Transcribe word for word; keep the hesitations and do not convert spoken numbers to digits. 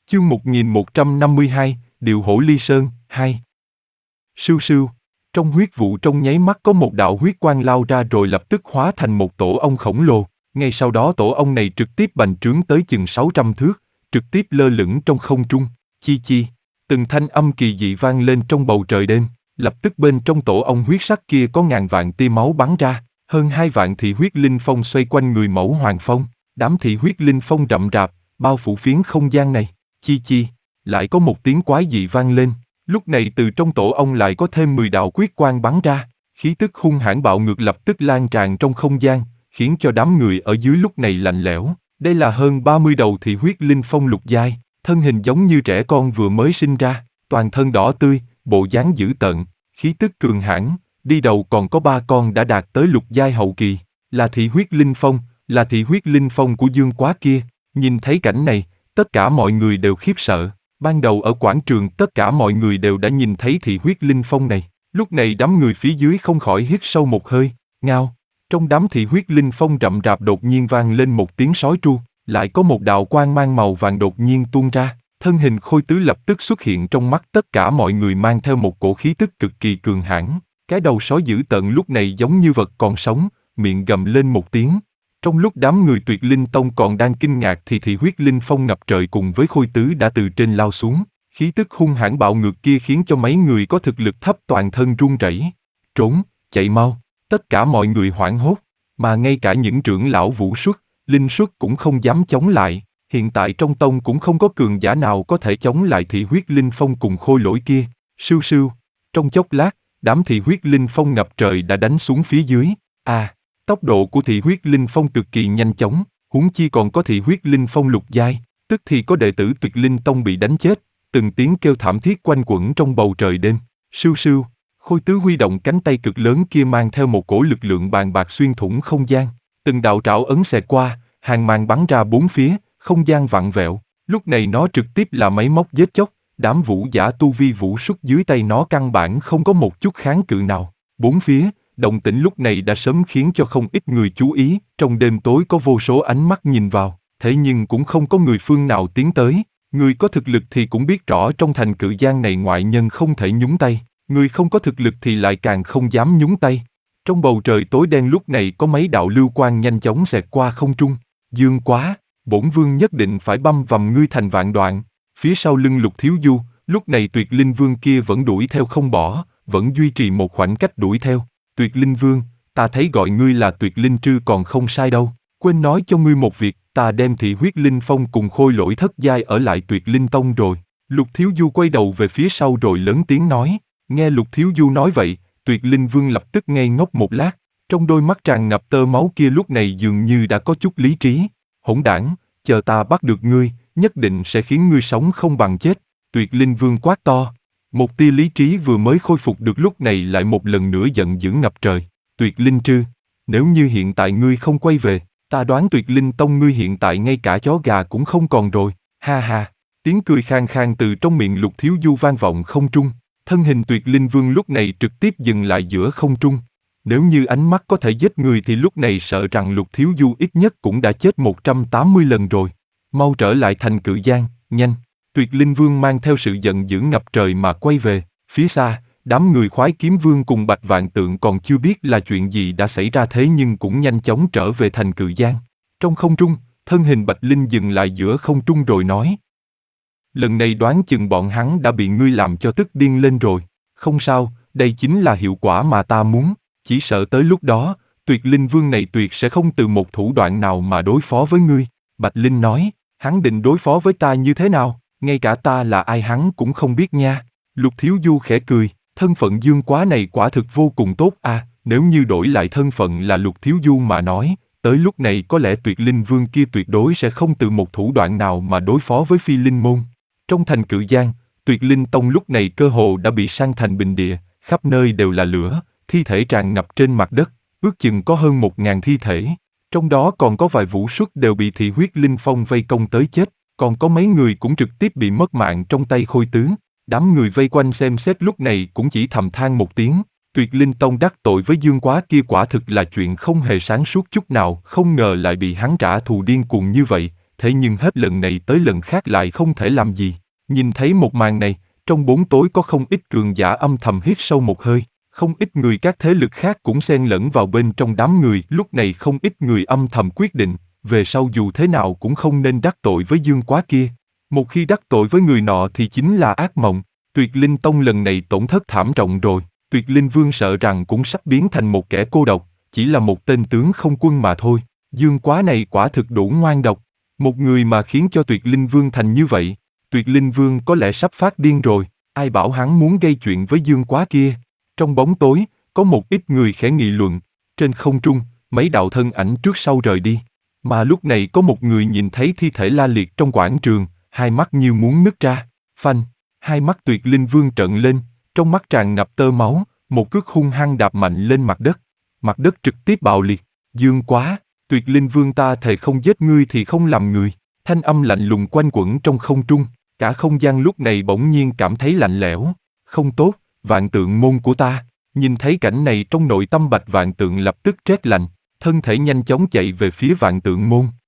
Chương một nghìn một trăm năm mươi hai, Điệu hổ ly sơn, hai. Sưu sưu. Trong huyết vụ trong nháy mắt có một đạo huyết quang lao ra rồi lập tức hóa thành một tổ ong khổng lồ. Ngay sau đó tổ ong này trực tiếp bành trướng tới chừng sáu trăm thước, trực tiếp lơ lửng trong không trung. Chi chi. Từng thanh âm kỳ dị vang lên trong bầu trời đêm. Lập tức bên trong tổ ong huyết sắc kia có ngàn vạn tia máu bắn ra. Hơn hai vạn thị huyết linh phong xoay quanh người mẫu Hoàng Phong. Đám thị huyết linh phong rậm rạp, bao phủ phiến không gian này. Chi chi, lại có một tiếng quái dị vang lên, lúc này từ trong tổ ong lại có thêm mười đạo quyết quang bắn ra, khí tức hung hãn bạo ngược lập tức lan tràn trong không gian, khiến cho đám người ở dưới lúc này lạnh lẽo. Đây là hơn ba mươi đầu thị huyết linh phong lục giai, thân hình giống như trẻ con vừa mới sinh ra, toàn thân đỏ tươi, bộ dáng dữ tợn, khí tức cường hãn, đi đầu còn có ba con đã đạt tới lục giai hậu kỳ, là thị huyết linh phong, là thị huyết linh phong của Dương Quá kia. Nhìn thấy cảnh này, tất cả mọi người đều khiếp sợ. Ban đầu ở quảng trường tất cả mọi người đều đã nhìn thấy thị huyết linh phong này. Lúc này đám người phía dưới không khỏi hít sâu một hơi. Ngao. Trong đám thị huyết linh phong rậm rạp đột nhiên vang lên một tiếng sói tru. Lại có một đạo quang mang màu vàng đột nhiên tuôn ra. Thân hình Khôi Tứ lập tức xuất hiện trong mắt tất cả mọi người mang theo một cổ khí tức cực kỳ cường hãn. Cái đầu sói dữ tợn lúc này giống như vật còn sống, miệng gầm lên một tiếng. Trong lúc đám người Tuyệt Linh Tông còn đang kinh ngạc thì thị huyết linh phong ngập trời cùng với Khôi Tứ đã từ trên lao xuống. Khí tức hung hãn bạo ngược kia khiến cho mấy người có thực lực thấp toàn thân run rẩy. Trốn, chạy mau, tất cả mọi người hoảng hốt, mà ngay cả những trưởng lão Vũ Xuất, Linh Xuất cũng không dám chống lại. Hiện tại trong tông cũng không có cường giả nào có thể chống lại thị huyết linh phong cùng Khôi Lỗi kia. Sưu sưu, trong chốc lát, đám thị huyết linh phong ngập trời đã đánh xuống phía dưới. À, tốc độ của thị huyết linh phong cực kỳ nhanh chóng, huống chi còn có thị huyết linh phong lục giai, tức thì có đệ tử Tuyệt Linh Tông bị đánh chết, từng tiếng kêu thảm thiết quanh quẩn trong bầu trời đêm. Sưu sưu, Khôi Tứ huy động cánh tay cực lớn kia mang theo một cổ lực lượng bàn bạc xuyên thủng không gian, từng đạo trảo ấn xẹt qua, hàng màn bắn ra bốn phía, không gian vặn vẹo. Lúc này nó trực tiếp là máy móc giết chóc, đám vũ giả tu vi Vũ Xuất dưới tay nó căn bản không có một chút kháng cự nào. Bốn phía, động tĩnh lúc này đã sớm khiến cho không ít người chú ý, trong đêm tối có vô số ánh mắt nhìn vào, thế nhưng cũng không có người phương nào tiến tới. Người có thực lực thì cũng biết rõ trong thành Cự Giang này ngoại nhân không thể nhúng tay, người không có thực lực thì lại càng không dám nhúng tay. Trong bầu trời tối đen lúc này có mấy đạo lưu quang nhanh chóng xẹt qua không trung. Dương Quá, bổn vương nhất định phải băm vằm ngươi thành vạn đoạn. Phía sau lưng Lục Thiếu Du, lúc này Tuyệt Linh Vương kia vẫn đuổi theo không bỏ, vẫn duy trì một khoảng cách đuổi theo. Tuyệt Linh Vương, ta thấy gọi ngươi là Tuyệt Linh Trư còn không sai đâu. Quên nói cho ngươi một việc, ta đem thị huyết linh phong cùng Khôi Lỗi thất giai ở lại Tuyệt Linh Tông rồi. Lục Thiếu Du quay đầu về phía sau rồi lớn tiếng nói. Nghe Lục Thiếu Du nói vậy, Tuyệt Linh Vương lập tức ngây ngốc một lát. Trong đôi mắt tràn ngập tơ máu kia lúc này dường như đã có chút lý trí. Hỗn đảng, chờ ta bắt được ngươi, nhất định sẽ khiến ngươi sống không bằng chết. Tuyệt Linh Vương quát to. Một tia lý trí vừa mới khôi phục được lúc này lại một lần nữa giận dữ ngập trời. Tuyệt Linh Trư, nếu như hiện tại ngươi không quay về, ta đoán Tuyệt Linh Tông ngươi hiện tại ngay cả chó gà cũng không còn rồi. Ha ha, tiếng cười khang khang từ trong miệng Lục Thiếu Du vang vọng không trung. Thân hình Tuyệt Linh Vương lúc này trực tiếp dừng lại giữa không trung. Nếu như ánh mắt có thể giết người thì lúc này sợ rằng Lục Thiếu Du ít nhất cũng đã chết một trăm tám mươi lần rồi. Mau trở lại thành Cự Giang, nhanh. Tuyệt Linh Vương mang theo sự giận dữ ngập trời mà quay về. Phía xa, đám người Khoái Kiếm Vương cùng Bạch Vạn Tượng còn chưa biết là chuyện gì đã xảy ra thế nhưng cũng nhanh chóng trở về thành Cự Giang. Trong không trung, thân hình Bạch Linh dừng lại giữa không trung rồi nói. Lần này đoán chừng bọn hắn đã bị ngươi làm cho tức điên lên rồi. Không sao, đây chính là hiệu quả mà ta muốn. Chỉ sợ tới lúc đó, Tuyệt Linh Vương này tuyệt sẽ không từ một thủ đoạn nào mà đối phó với ngươi. Bạch Linh nói, hắn định đối phó với ta như thế nào? Ngay cả ta là ai hắn cũng không biết nha. Lục Thiếu Du khẽ cười, thân phận Dương Quá này quả thực vô cùng tốt à, nếu như đổi lại thân phận là Lục Thiếu Du mà nói, tới lúc này có lẽ Tuyệt Linh Vương kia tuyệt đối sẽ không từ một thủ đoạn nào mà đối phó với Phi Linh Môn. Trong thành Cự Giang, Tuyệt Linh Tông lúc này cơ hồ đã bị san thành bình địa, khắp nơi đều là lửa, thi thể tràn ngập trên mặt đất, ước chừng có hơn một ngàn thi thể. Trong đó còn có vài Vũ Xuất đều bị thị huyết linh phong vây công tới chết. Còn có mấy người cũng trực tiếp bị mất mạng trong tay Khôi Tứ. Đám người vây quanh xem xét lúc này cũng chỉ thầm than một tiếng. Tuyệt Linh Tông đắc tội với Dương Quá kia quả thực là chuyện không hề sáng suốt chút nào, không ngờ lại bị hắn trả thù điên cuồng như vậy. thế nhưng hết lần này tới lần khác lại không thể làm gì. Nhìn thấy một màn này, trong bóng tối có không ít cường giả âm thầm hít sâu một hơi, không ít người các thế lực khác cũng xen lẫn vào bên trong đám người. Lúc này không ít người âm thầm quyết định, về sau dù thế nào cũng không nên đắc tội với Dương Quá kia. Một khi đắc tội với người nọ thì chính là ác mộng. Tuyệt Linh Tông lần này tổn thất thảm trọng rồi, Tuyệt Linh Vương sợ rằng cũng sắp biến thành một kẻ cô độc, chỉ là một tên tướng không quân mà thôi. Dương Quá này quả thực đủ ngoan độc, một người mà khiến cho Tuyệt Linh Vương thành như vậy. Tuyệt Linh Vương có lẽ sắp phát điên rồi, ai bảo hắn muốn gây chuyện với Dương Quá kia. Trong bóng tối, có một ít người khẽ nghị luận, trên không trung, mấy đạo thân ảnh trước sau rời đi. Mà lúc này có một người nhìn thấy thi thể La Liệt trong quảng trường, hai mắt như muốn nứt ra, phanh, hai mắt Tuyệt Linh Vương trợn lên, trong mắt tràn ngập tơ máu, một cước hung hăng đạp mạnh lên mặt đất. Mặt đất trực tiếp bạo liệt. Dương Quá, Tuyệt Linh Vương ta thề không giết ngươi thì không làm người. Thanh âm lạnh lùng quanh quẩn trong không trung, cả không gian lúc này bỗng nhiên cảm thấy lạnh lẽo. Không tốt, Vạn Tượng môn của ta. Nhìn thấy cảnh này trong nội tâm Bạch Vạn Tượng lập tức rét lạnh, thân thể nhanh chóng chạy về phía Vạn Tượng môn.